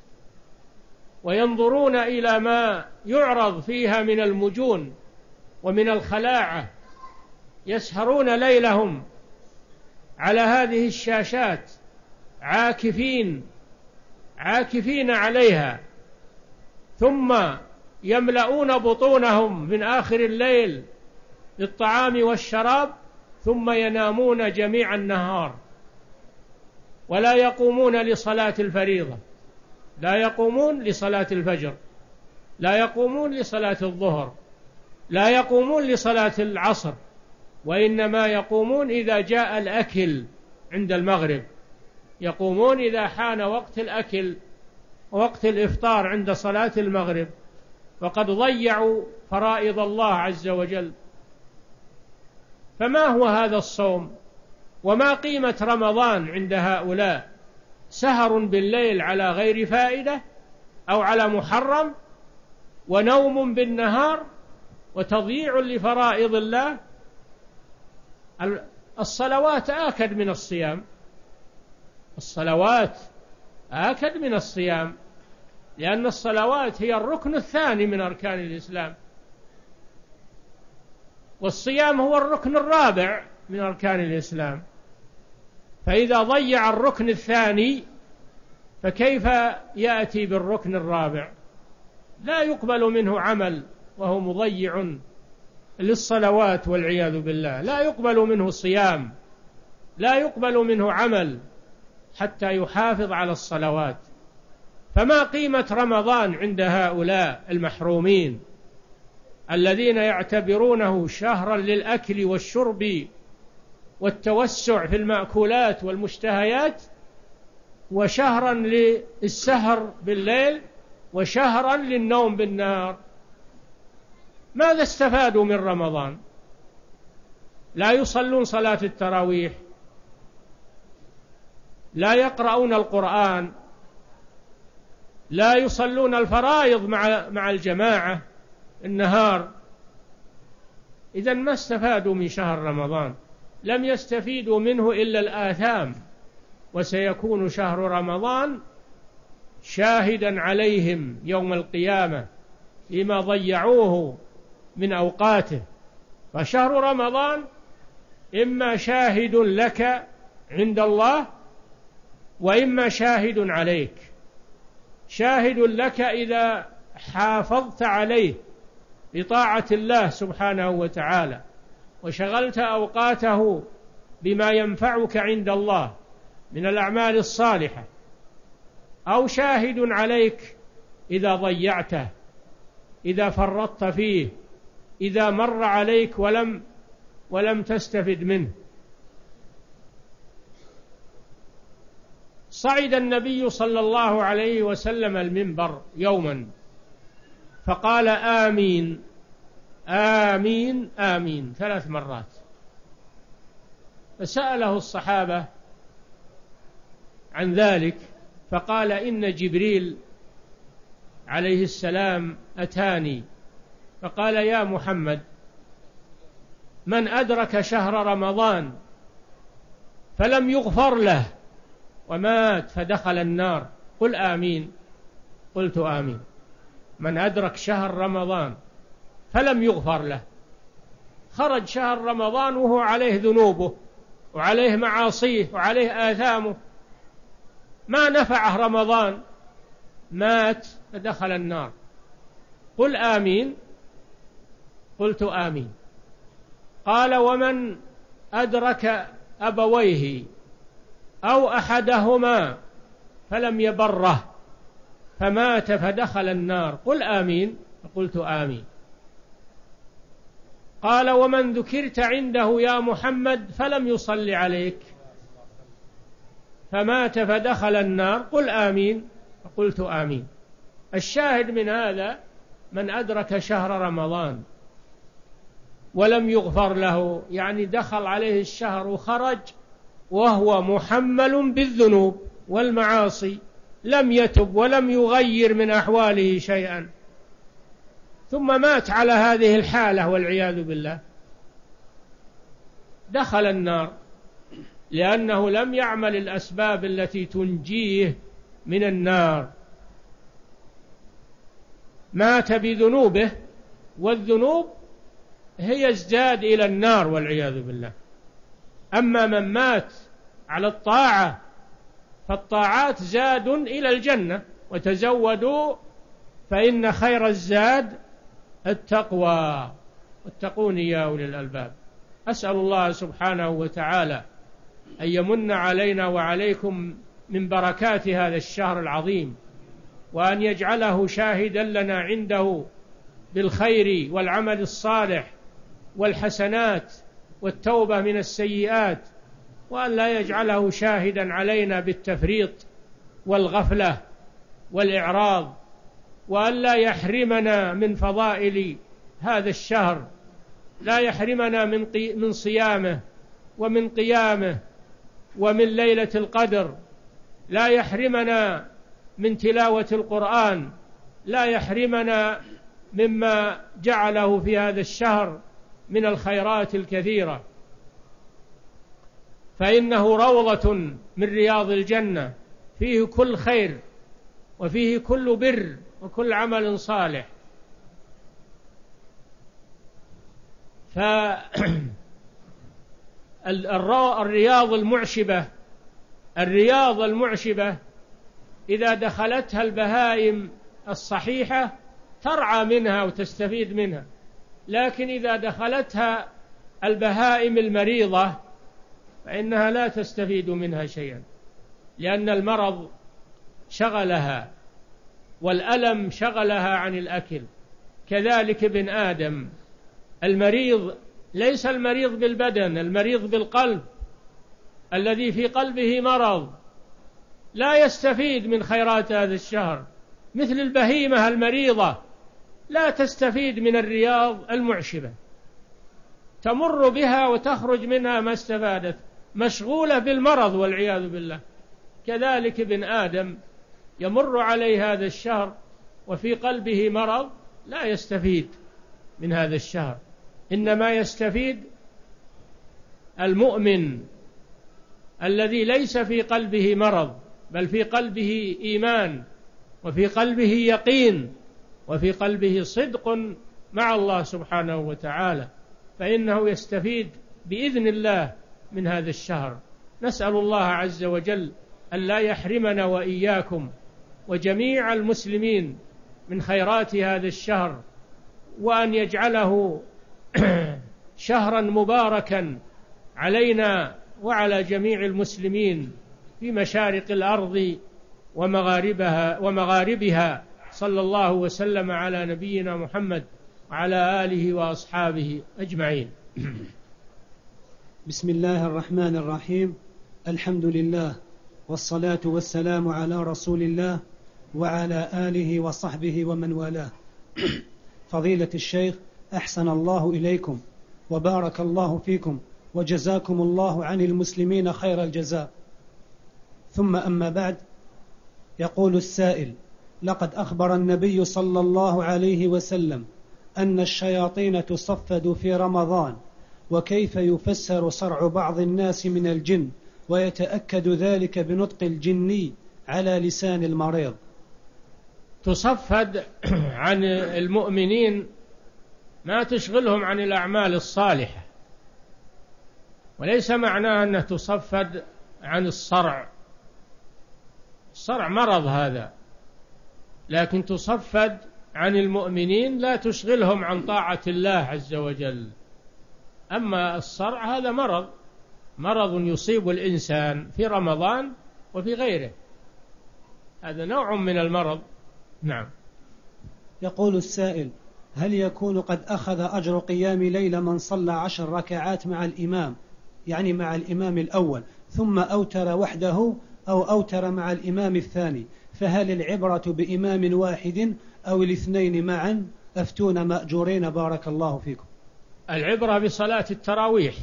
وينظرون إلى ما يعرض فيها من المجون ومن الخلاعة يسهرون ليلهم على هذه الشاشات عاكفين عاكفين عليها، ثم يملؤون بطونهم من آخر الليل بالطعام والشراب، ثم ينامون جميع النهار ولا يقومون لصلاة الفريضة، لا يقومون لصلاة الفجر، لا يقومون لصلاة الظهر، لا يقومون لصلاة العصر، وإنما يقومون إذا جاء الأكل عند المغرب، يقومون إذا حان وقت الأكل وقت الإفطار عند صلاة المغرب، وقد ضيعوا فرائض الله عز وجل. فما هو هذا الصوم؟ وما قيمة رمضان عند هؤلاء؟ سهر بالليل على غير فائدة أو على محرم، ونوم بالنهار، وتضييع لفرائض الله. الصلوات آكد من الصيام، الصلوات آكد من الصيام، لأن الصلوات هي الركن الثاني من أركان الإسلام، والصيام هو الركن الرابع من أركان الإسلام. فإذا ضيع الركن الثاني فكيف يأتي بالركن الرابع؟ لا يقبل منه عمل وهو مضيع للصلوات والعياذ بالله، لا يقبل منه صيام، لا يقبل منه عمل حتى يحافظ على الصلوات. فما قيمة رمضان عند هؤلاء المحرومين الذين يعتبرونه شهرا للأكل والشرب والتوسع في المأكولات والمشتهيات، وشهرا للسهر بالليل، وشهرا للنوم بالنهار؟ ماذا استفادوا من رمضان؟ لا يصلون صلاة التراويح، لا يقرؤون القرآن، لا يصلون الفرائض مع مع الجماعة النهار. إذن ما استفادوا من شهر رمضان، لم يستفيدوا منه إلا الآثام. وسيكون شهر رمضان شاهدا عليهم يوم القيامة لما ضيعوه من أوقاته. فشهر رمضان إما شاهد لك عند الله، وإما شاهد عليك. شاهد لك إذا حافظت عليه بطاعة الله سبحانه وتعالى، وشغلت أوقاته بما ينفعك عند الله من الأعمال الصالحة، أو شاهد عليك إذا ضيعته، إذا فرطت فيه، إذا مر عليك ولم ولم تستفد منه. صعد النبي صلى الله عليه وسلم المنبر يوما فقال آمين آمين آمين ثلاث مرات، فسأله الصحابة عن ذلك، فقال إن جبريل عليه السلام أتاني فقال يا محمد من أدرك شهر رمضان فلم يغفر له ومات فدخل النار قل آمين. قلت آمين. من أدرك شهر رمضان فلم يغفر له، خرج شهر رمضان وهو عليه ذنوبه وعليه معاصيه وعليه آثامه، ما نفعه رمضان، مات فدخل النار. قل آمين. قلت آمين. قال ومن أدرك أبويه أو أحدهما فلم يبره فمات فدخل النار قل آمين. فقلت آمين. قال ومن ذكرت عنده يا محمد فلم يصل عليك فمات فدخل النار قل آمين. فقلت آمين. الشاهد من هذا من أدرك شهر رمضان ولم يغفر له، يعني دخل عليه الشهر وخرج وهو محمل بالذنوب والمعاصي، لم يتب ولم يغير من أحواله شيئا، ثم مات على هذه الحالة والعياذ بالله، دخل النار لأنه لم يعمل الأسباب التي تنجيه من النار. مات بذنوبه، والذنوب هي ازداد إلى النار والعياذ بالله. أما من مات على الطاعة فالطاعات زاد إلى الجنة. وتزودوا فإن خير الزاد التقوى واتقون يا أولي الألباب. أسأل الله سبحانه وتعالى أن يمن علينا وعليكم من بركات هذا الشهر العظيم، وأن يجعله شاهدا لنا عنده بالخير والعمل الصالح والحسنات والتوبة من السيئات، وأن لا يجعله شاهدا علينا بالتفريط والغفلة والإعراض، وأن لا يحرمنا من فضائل هذا الشهر، لا يحرمنا من من صيامه ومن قيامه ومن ليلة القدر، لا يحرمنا من تلاوة القرآن، لا يحرمنا مما جعله في هذا الشهر من الخيرات الكثيرة، فإنه روضة من رياض الجنة، فيه كل خير وفيه كل بر وكل عمل صالح. فالرياض المعشبة الرياض المعشبة إذا دخلتها البهائم الصحيحة ترعى منها وتستفيد منها، لكن إذا دخلتها البهائم المريضة فإنها لا تستفيد منها شيئا، لأن المرض شغلها والألم شغلها عن الأكل. كذلك ابن آدم المريض ليس المريض بالبدن، المريض بالقلب، الذي في قلبه مرض لا يستفيد من خيرات هذا الشهر، مثل البهيمة المريضة لا تستفيد من الرياض المعشبة، تمر بها وتخرج منها ما استفادت، مشغولة بالمرض والعياذ بالله. كذلك ابن آدم يمر عليه هذا الشهر وفي قلبه مرض لا يستفيد من هذا الشهر، إنما يستفيد المؤمن الذي ليس في قلبه مرض، بل في قلبه إيمان وفي قلبه يقين وفي قلبه صدق مع الله سبحانه وتعالى، فإنه يستفيد بإذن الله من هذا الشهر. نسأل الله عز وجل أن لا يحرمنا وإياكم وجميع المسلمين من خيرات هذا الشهر، وأن يجعله شهرا مباركا علينا وعلى جميع المسلمين في مشارق الأرض ومغاربها ومغاربها. صلى الله وسلم على نبينا محمد وعلى آله وأصحابه أجمعين. بسم الله الرحمن الرحيم. الحمد لله والصلاة والسلام على رسول الله وعلى آله وصحبه ومن والاه. فضيلة الشيخ، أحسن الله إليكم وبارك الله فيكم وجزاكم الله عن المسلمين خير الجزاء. ثم أما بعد، يقول السائل: لقد أخبر النبي صلى الله عليه وسلم أن الشياطين تصفد في رمضان، وكيف يفسر صرع بعض الناس من الجن ويتأكد ذلك بنطق الجني على لسان المريض؟ تصفد عن المؤمنين ما تشغلهم عن الأعمال الصالحة، وليس معناه أنه تصفد عن الصرع، الصرع مرض هذا، لكن تصفد عن المؤمنين لا تشغلهم عن طاعة الله عز وجل. أما الصرع هذا مرض مرض يصيب الإنسان في رمضان وفي غيره، هذا نوع من المرض. نعم. يقول السائل: هل يكون قد أخذ أجر قيام ليلة من صلى عشر ركعات مع الإمام، يعني مع الإمام الأول، ثم أوتر وحده أو أوتر مع الإمام الثاني، فهل العبرة بإمام واحد أو الاثنين معا؟ أفتون مأجورين بارك الله فيكم. العبرة بصلاة التراويح،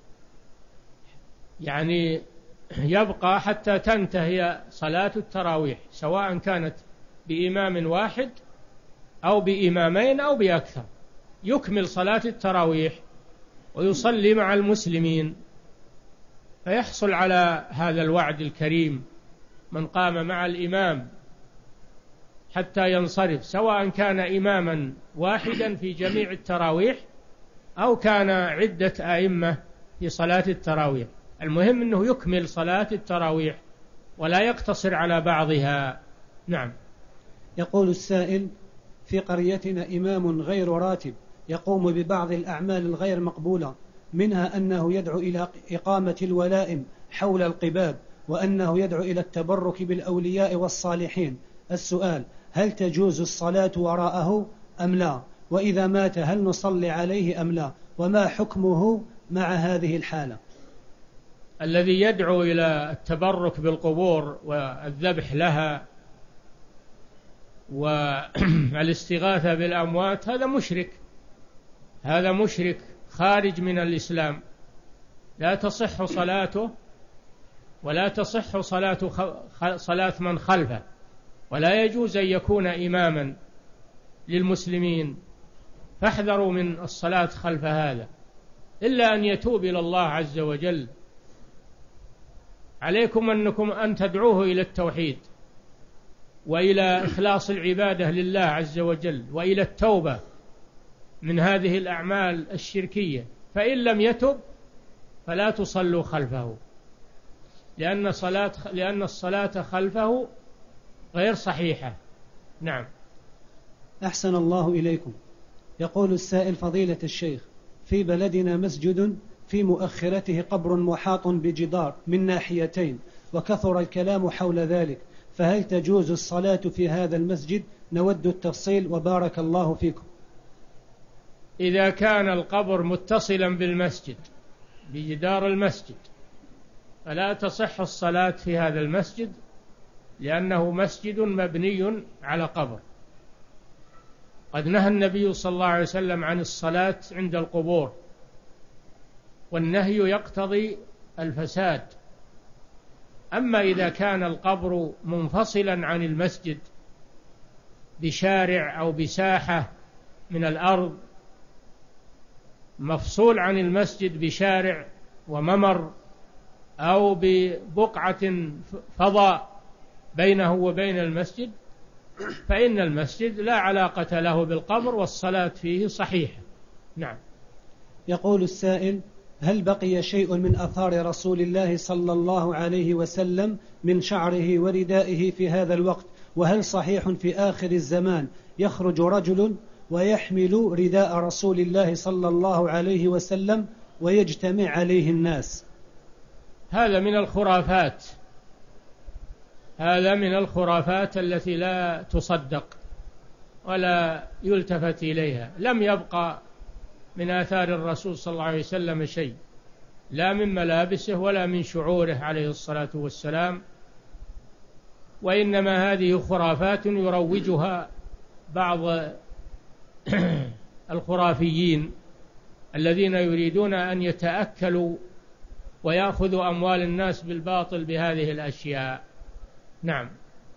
يعني يبقى حتى تنتهي صلاة التراويح، سواء كانت بإمام واحد أو بإمامين أو بأكثر، يكمل صلاة التراويح ويصلي مع المسلمين، فيحصل على هذا الوعد الكريم من قام مع الإمام حتى ينصرف، سواء كان إماما واحدا في جميع التراويح أو كان عدة أئمة في صلاة التراويح. المهم أنه يكمل صلاة التراويح ولا يقتصر على بعضها. نعم. يقول السائل: في قريتنا إمام غير راتب يقوم ببعض الأعمال الغير مقبولة، منها أنه يدعو إلى إقامة الولائم حول القباب، وأنه يدعو إلى التبرك بالأولياء والصالحين. السؤال: هل تجوز الصلاة وراءه أم لا؟ وإذا مات هل نصلي عليه أم لا؟ وما حكمه مع هذه الحالة؟ الذي يدعو إلى التبرك بالقبور والذبح لها والاستغاثة بالأموات هذا مشرك، هذا مشرك خارج من الإسلام، لا تصح صلاته ولا تصح صلاة صلاة من خلفه، ولا يجوز أن يكون إماما للمسلمين. فاحذروا من الصلاة خلف هذا إلا أن يتوب إلى الله عز وجل. عليكم أنكم أن تدعوه إلى التوحيد وإلى إخلاص العبادة لله عز وجل وإلى التوبة من هذه الأعمال الشركية، فإن لم يتب فلا تصلوا خلفه، لأن صلاة لأن الصلاة خلفه غير صحيحة. نعم. أحسن الله إليكم. يقول السائل: فضيلة الشيخ، في بلدنا مسجد في مؤخرته قبر محاط بجدار من ناحيتين، وكثر الكلام حول ذلك، فهل تجوز الصلاة في هذا المسجد؟ نود التفصيل وبارك الله فيكم. إذا كان القبر متصلا بالمسجد بجدار المسجد فلا تصح الصلاة في هذا المسجد، لأنه مسجد مبني على قبر. قد نهى النبي صلى الله عليه وسلم عن الصلاة عند القبور، والنهي يقتضي الفساد. أما إذا كان القبر منفصلا عن المسجد بشارع أو بساحة من الأرض، مفصول عن المسجد بشارع وممر أو ببقعة فضاء بينه وبين المسجد، فإن المسجد لا علاقة له بالقبر والصلاة فيه صحيحة. نعم. يقول السائل: هل بقي شيء من أثار رسول الله صلى الله عليه وسلم من شعره وردائه في هذا الوقت؟ وهل صحيح في آخر الزمان يخرج رجل ويحمل رداء رسول الله صلى الله عليه وسلم ويجتمع عليه الناس؟ هذا من الخرافات، هذا من الخرافات التي لا تصدق ولا يلتفت إليها. لم يبقى من آثار الرسول صلى الله عليه وسلم شيء، لا من ملابسه ولا من شعوره عليه الصلاة والسلام، وإنما هذه خرافات يروجها بعض الخرافيين الذين يريدون أن يتأكلوا ويأخذوا أموال الناس بالباطل بهذه الأشياء. نعم.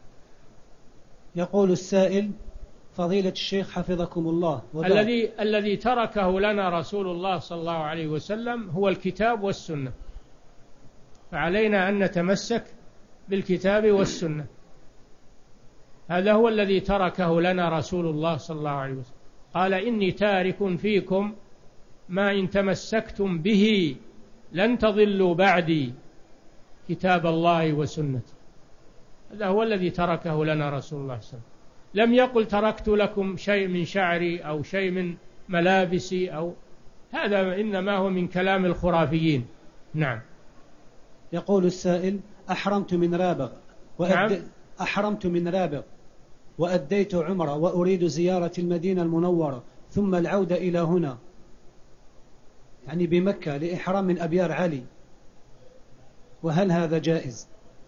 يقول السائل: فضيلة الشيخ حفظكم الله، الذي الذي تركه لنا رسول الله صلى الله عليه وسلم هو الكتاب والسنة، فعلينا أن نتمسك بالكتاب والسنة. هذا هو الذي تركه لنا رسول الله صلى الله عليه وسلم. قال: إني تارك فيكم ما إن تمسكتم به لن تضلوا بعدي، كتاب الله وسنتي. هذا هو الذي تركه لنا رسول الله صلى الله عليه وسلم. لم يقل تركت لكم شيء من شعري أو شيء من ملابسي، أو هذا إنما هو من كلام الخرافيين. نعم. يقول السائل: أحرمت من رابغ وأد... نعم. أحرمت من رابغ وأديت عمرة وأريد زيارة المدينة المنورة ثم العودة إلى هنا، يعني بمكة، لإحرام من أبيار علي، وهل هذا جائز؟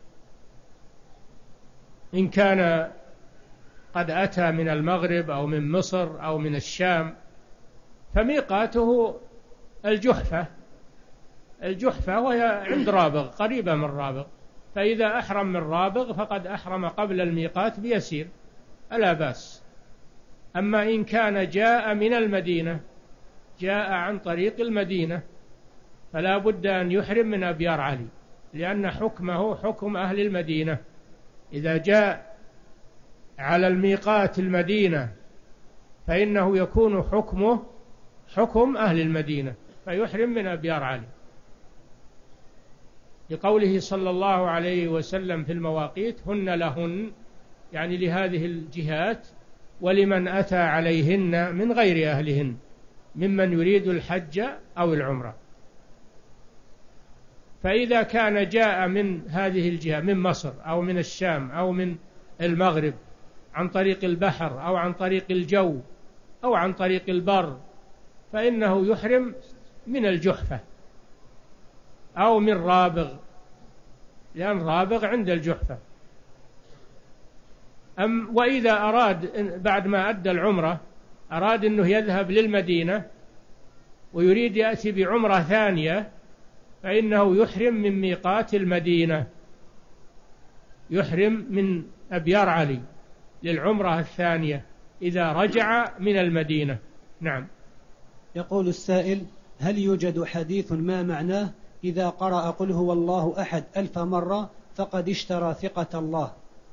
إن كان قد أتى من المغرب أو من مصر أو من الشام فميقاته الجحفة، الجحفة وهي عند رابغ، قريبة من رابغ، فإذا أحرم من رابغ فقد أحرم قبل الميقات بيسير، ألا بأس. أما إن كان جاء من المدينة، جاء عن طريق المدينة، فلا بد أن يحرم من أبيار علي، لأن حكمه حكم أهل المدينة. إذا جاء على الميقات المدينة فإنه يكون حكمه حكم أهل المدينة فيحرم من أبيار علي، لقوله صلى الله عليه وسلم في المواقيت: هن لهن، يعني لهذه الجهات، ولمن أتى عليهن من غير أهلهن ممن يريد الحج أو العمرة. فإذا كان جاء من هذه الجهة، من مصر أو من الشام أو من المغرب، عن طريق البحر أو عن طريق الجو أو عن طريق البر، فإنه يحرم من الجحفة أو من رابغ، لأن رابغ عند الجحفة. أم وإذا أراد بعد ما أدى العمرة أراد أنه يذهب للمدينة ويريد يأتي بعمرة ثانية، فإنه يحرم من ميقات المدينة، يحرم من أبيار علي للعمرة الثانية إذا رجع من المدينة. نعم. يقول السائل: هل يوجد حديث ما معناه إذا قرأ قل هو الله أحد ألف مرة فقد اشترى ثقة الله؟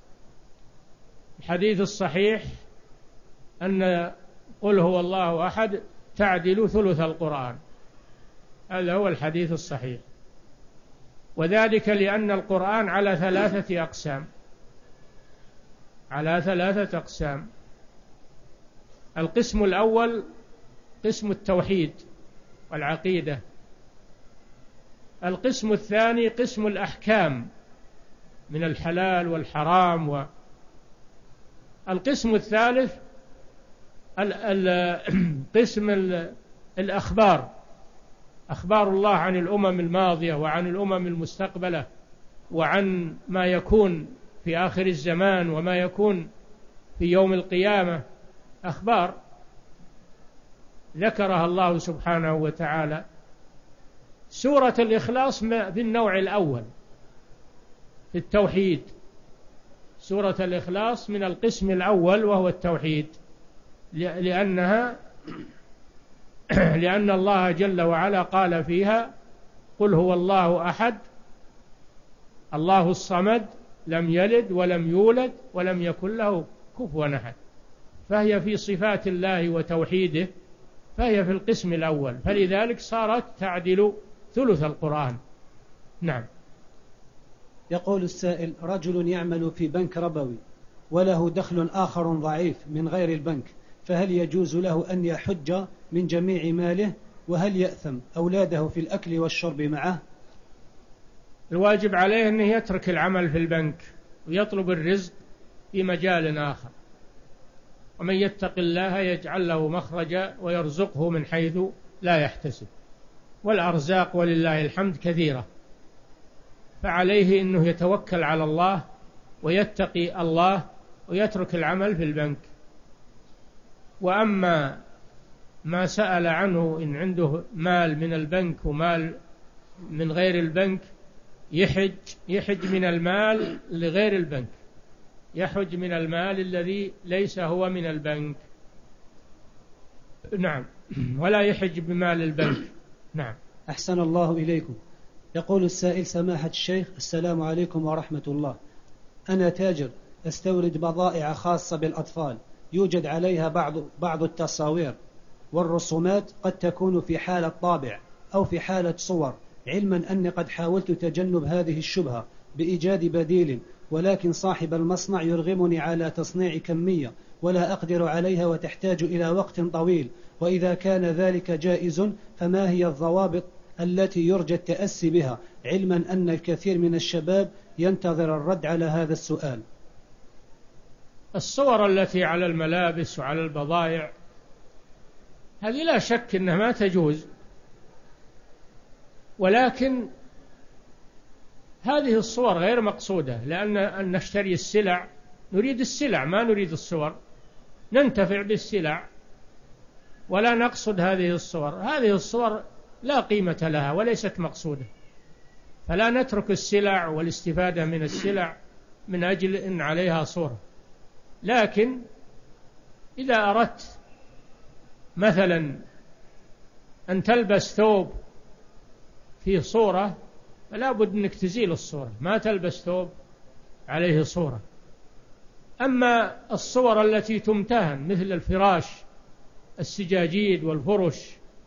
الحديث الصحيح أن قل هو الله أحد تعدل ثلث القرآن، هذا هو الحديث الصحيح، وذلك لأن القرآن على ثلاثة أقسام، على ثلاثة أقسام. القسم الأول قسم التوحيد والعقيدة، القسم الثاني قسم الأحكام من الحلال والحرام، و القسم الثالث قسم الأخبار، أخبار الله عن الأمم الماضية وعن الأمم المستقبلة وعن ما يكون في آخر الزمان وما يكون في يوم القيامة، أخبار ذكرها الله سبحانه وتعالى. سورة الإخلاص في النوع الأول في التوحيد، سورة الإخلاص من القسم الأول وهو التوحيد، لأنها لأن الله جل وعلا قال فيها: قل هو الله أحد الله الصمد لم يلد ولم يولد ولم يكن له كفوا أحد، فهي في صفات الله وتوحيده، فهي في القسم الأول، فلذلك صارت تعدل ثلث القرآن. نعم. يقول السائل: رجل يعمل في بنك ربوي وله دخل آخر ضعيف من غير البنك، فهل يجوز له أن يحج من جميع ماله؟ وهل يأثم أولاده في الأكل والشرب معه؟ الواجب عليه أنه يترك العمل في البنك ويطلب الرزق في مجال آخر، ومن يتق الله يجعل له مخرجا ويرزقه من حيث لا يحتسب، والأرزاق ولله الحمد كثيرة، فعليه أنه يتوكل على الله ويتقي الله ويترك العمل في البنك. وأما ما سأل عنه إن عنده مال من البنك ومال من غير البنك، يحج يحج من المال لغير البنك، يحج من المال الذي ليس هو من البنك. نعم، ولا يحج بمال البنك. نعم. أحسن الله إليكم. يقول السائل: سماحة الشيخ، السلام عليكم ورحمة الله. أنا تاجر أستورد بضائع خاصة بالأطفال، يوجد عليها بعض بعض التصاوير والرسومات قد تكون في حالة طابع أو في حالة صور، علما أني قد حاولت تجنب هذه الشبهة بإيجاد بديل، ولكن صاحب المصنع يرغمني على تصنيع كمية ولا أقدر عليها وتحتاج إلى وقت طويل، وإذا كان ذلك جائز فما هي الضوابط التي يرجى التأسي بها، علما أن الكثير من الشباب ينتظر الرد على هذا السؤال؟ الصور التي على الملابس وعلى البضائع هذه لا شك أنها ما تجوز، ولكن هذه الصور غير مقصودة، لأن أن نشتري السلع نريد السلع ما نريد الصور، ننتفع بالسلع ولا نقصد هذه الصور. هذه الصور لا قيمة لها وليست مقصودة، فلا نترك السلع والاستفادة من السلع من أجل أن عليها صورة. لكن إذا أردت مثلا أن تلبس ثوب فيه صورة فلا بد أنك تزيل الصورة، ما تلبس ثوب عليه صورة. أما الصور التي تمتهن مثل الفراش السجاجيد والفرش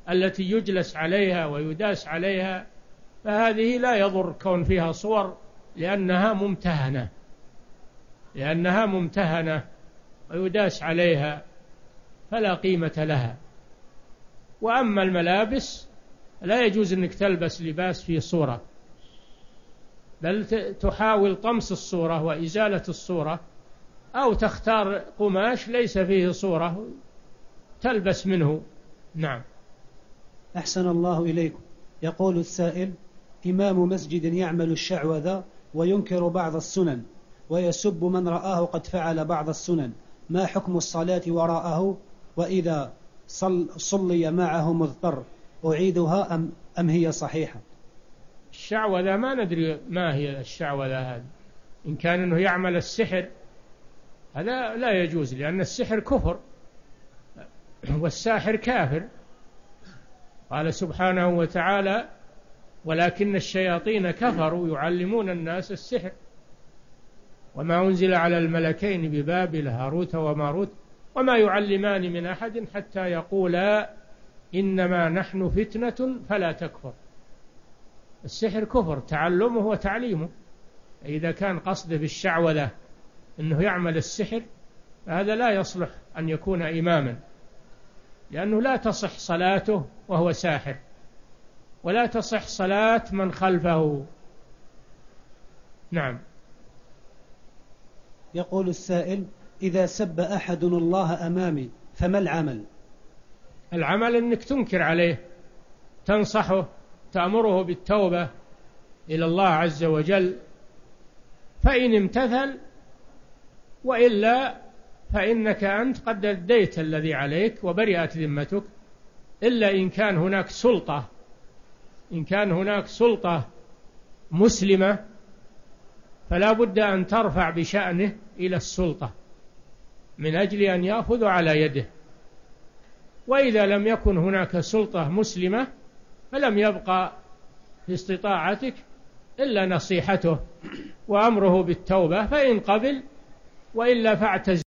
التي يجلس عليها ويداس عليها، فهذه لا يضر كون فيها صور، لأنها ممتهنة لأنها ممتهنة ويداس عليها فلا قيمة لها. وأما الملابس لا يجوز أنك تلبس لباس فيه صورة، بل تحاول طمس الصورة وإزالة الصورة، أو تختار قماش ليس فيه صورة تلبس منه. نعم. أحسن الله إليكم. يقول السائل: إمام مسجد يعمل الشعوذة وينكر بعض السنن ويسب من رآه قد فعل بعض السنن، ما حكم الصلاة وراءه؟ وإذا صل صلي معه مضطر أعيدها أم, أم هي صحيحة؟ الشعوذة ما ندري ما هي الشعوذة هذه. إن كان أنه يعمل السحر هذا لا يجوز، لأن السحر كفر والساحر كافر. قال سبحانه وتعالى: ولكن الشياطين كفروا يعلمون الناس السحر وما أنزل على الملكين ببابل هاروت وماروت وما يعلمان من أحد حتى يقولا إنما نحن فتنة فلا تكفر. السحر كفر، تعلمه وتعليمه. إذا كان قصده بالشعوذة أنه يعمل السحر هذا لا يصلح أن يكون إماما، لأنه لا تصح صلاته وهو ساحر، ولا تصح صلاة من خلفه. نعم. يقول السائل: إذا سب أحد الله أمامي فما العمل؟ العمل أنك تنكر عليه، تنصحه، تأمره بالتوبة إلى الله عز وجل، فإن امتثل، وإلا فإنك أنت قد أديت الذي عليك وبرئت ذمتك، إلا إن كان هناك سلطة إن كان هناك سلطة مسلمة فلا بد أن ترفع بشأنه إلى السلطة من أجل أن يأخذ على يده. وإذا لم يكن هناك سلطة مسلمة فلم يبقى في استطاعتك إلا نصيحته وأمره بالتوبة، فإن قبل وإلا فاعتزل.